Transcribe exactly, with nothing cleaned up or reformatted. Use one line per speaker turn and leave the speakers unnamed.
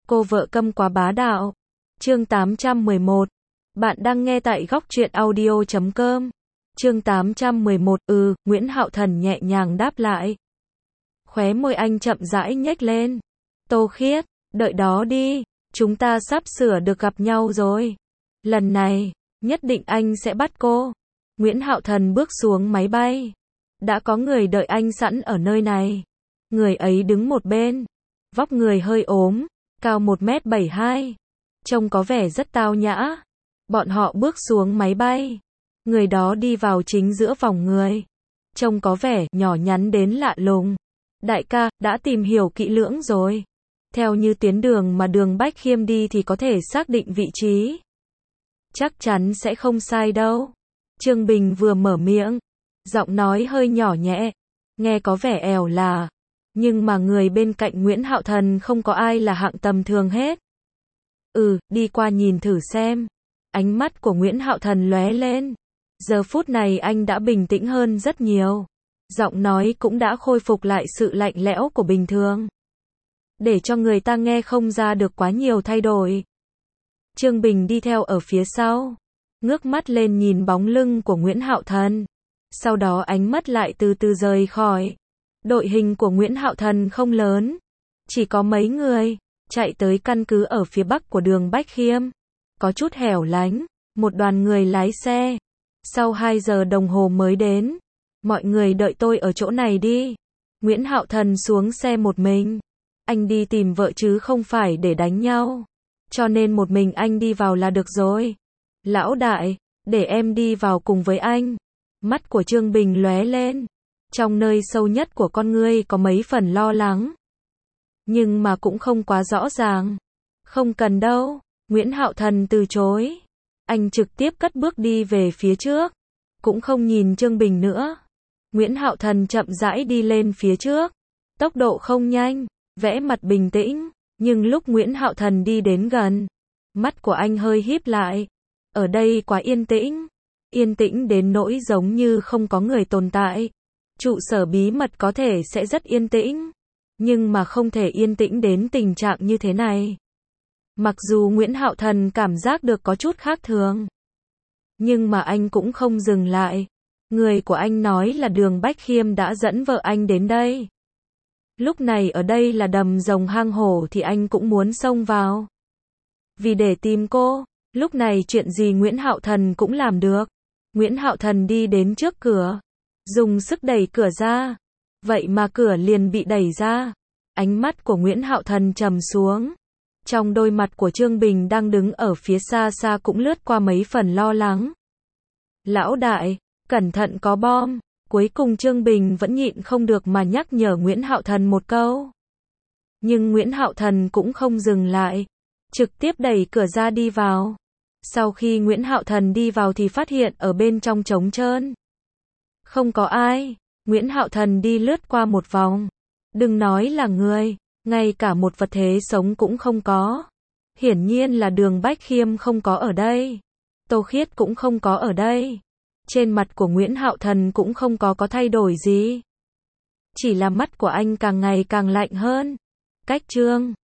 Cô vợ câm quá bá đạo. Chương tám trăm mười một. Bạn đang nghe tại góc truyện audio chấm com. Chương tám trăm mười một. Ừ, Nguyễn Hạo Thần nhẹ nhàng đáp lại. Khóe môi anh chậm rãi nhếch lên. Tô Khiết, đợi đó đi, chúng ta sắp sửa được gặp nhau rồi. Lần này, nhất định anh sẽ bắt cô. Nguyễn Hạo Thần bước xuống máy bay. Đã có người đợi anh sẵn ở nơi này. Người ấy đứng một bên. Vóc người hơi ốm, cao một mét bảy mươi hai. Trông có vẻ rất tao nhã. Bọn họ bước xuống máy bay. Người đó đi vào chính giữa vòng người. Trông có vẻ nhỏ nhắn đến lạ lùng. Đại ca, đã tìm hiểu kỹ lưỡng rồi. Theo như tuyến đường mà Đường Bách Khiêm đi thì có thể xác định vị trí. Chắc chắn sẽ không sai đâu. Trương Bình vừa mở miệng. Giọng nói hơi nhỏ nhẹ. Nghe có vẻ ẻo là. Nhưng mà người bên cạnh Nguyễn Hạo Thần không có ai là hạng tầm thường hết. Ừ, đi qua nhìn thử xem. Ánh mắt của Nguyễn Hạo Thần lóe lên. Giờ phút này anh đã bình tĩnh hơn rất nhiều. Giọng nói cũng đã khôi phục lại sự lạnh lẽo của bình thường. Để cho người ta nghe không ra được quá nhiều thay đổi. Trương Bình đi theo ở phía sau. Ngước mắt lên nhìn bóng lưng của Nguyễn Hạo Thần. Sau đó ánh mắt lại từ từ rời khỏi. Đội hình của Nguyễn Hạo Thần không lớn. Chỉ có mấy người. Chạy tới căn cứ ở phía bắc của Đường Bách Khiêm. Có chút hẻo lánh. Một đoàn người lái xe. Sau hai giờ đồng hồ mới đến. Mọi người đợi tôi ở chỗ này đi. Nguyễn Hạo Thần xuống xe một mình. Anh đi tìm vợ chứ không phải để đánh nhau. Cho nên một mình anh đi vào là được rồi. Lão đại, để em đi vào cùng với anh. Mắt của Trương Bình lóe lên. Trong nơi sâu nhất của con ngươi có mấy phần lo lắng. Nhưng mà cũng không quá rõ ràng. Không cần đâu. Nguyễn Hạo Thần từ chối. Anh trực tiếp cất bước đi về phía trước. Cũng không nhìn Trương Bình nữa. Nguyễn Hạo Thần chậm rãi đi lên phía trước. Tốc độ không nhanh. Vẽ mặt bình tĩnh. Nhưng lúc Nguyễn Hạo Thần đi đến gần. Mắt của anh hơi híp lại. Ở đây quá yên tĩnh. Yên tĩnh đến nỗi giống như không có người tồn tại. Trụ sở bí mật có thể sẽ rất yên tĩnh. Nhưng mà không thể yên tĩnh đến tình trạng như thế này. Mặc dù Nguyễn Hạo Thần cảm giác được có chút khác thường. Nhưng mà anh cũng không dừng lại. Người của anh nói là Đường Bách Khiêm đã dẫn vợ anh đến đây. Lúc này ở đây là đầm rồng hang hổ thì anh cũng muốn xông vào. Vì để tìm cô, lúc này chuyện gì Nguyễn Hạo Thần cũng làm được. Nguyễn Hạo Thần đi đến trước cửa. Dùng sức đẩy cửa ra. Vậy mà cửa liền bị đẩy ra. Ánh mắt của Nguyễn Hạo Thần trầm xuống. Trong đôi mặt của Trương Bình đang đứng ở phía xa xa cũng lướt qua mấy phần lo lắng. Lão đại, cẩn thận có bom. Cuối cùng Trương Bình vẫn nhịn không được mà nhắc nhở Nguyễn Hạo Thần một câu. Nhưng Nguyễn Hạo Thần cũng không dừng lại. Trực tiếp đẩy cửa ra đi vào. Sau khi Nguyễn Hạo Thần đi vào thì phát hiện ở bên trong trống trơn. Không có ai. Nguyễn Hạo Thần đi lướt qua một vòng. Đừng nói là người. Ngay cả một vật thế sống cũng không có. Hiển nhiên là Đường Bách Khiêm không có ở đây. Tô Khiết cũng không có ở đây. Trên mặt của Nguyễn Hạo Thần cũng không có có thay đổi gì. Chỉ là mắt của anh càng ngày càng lạnh hơn. Cách Trương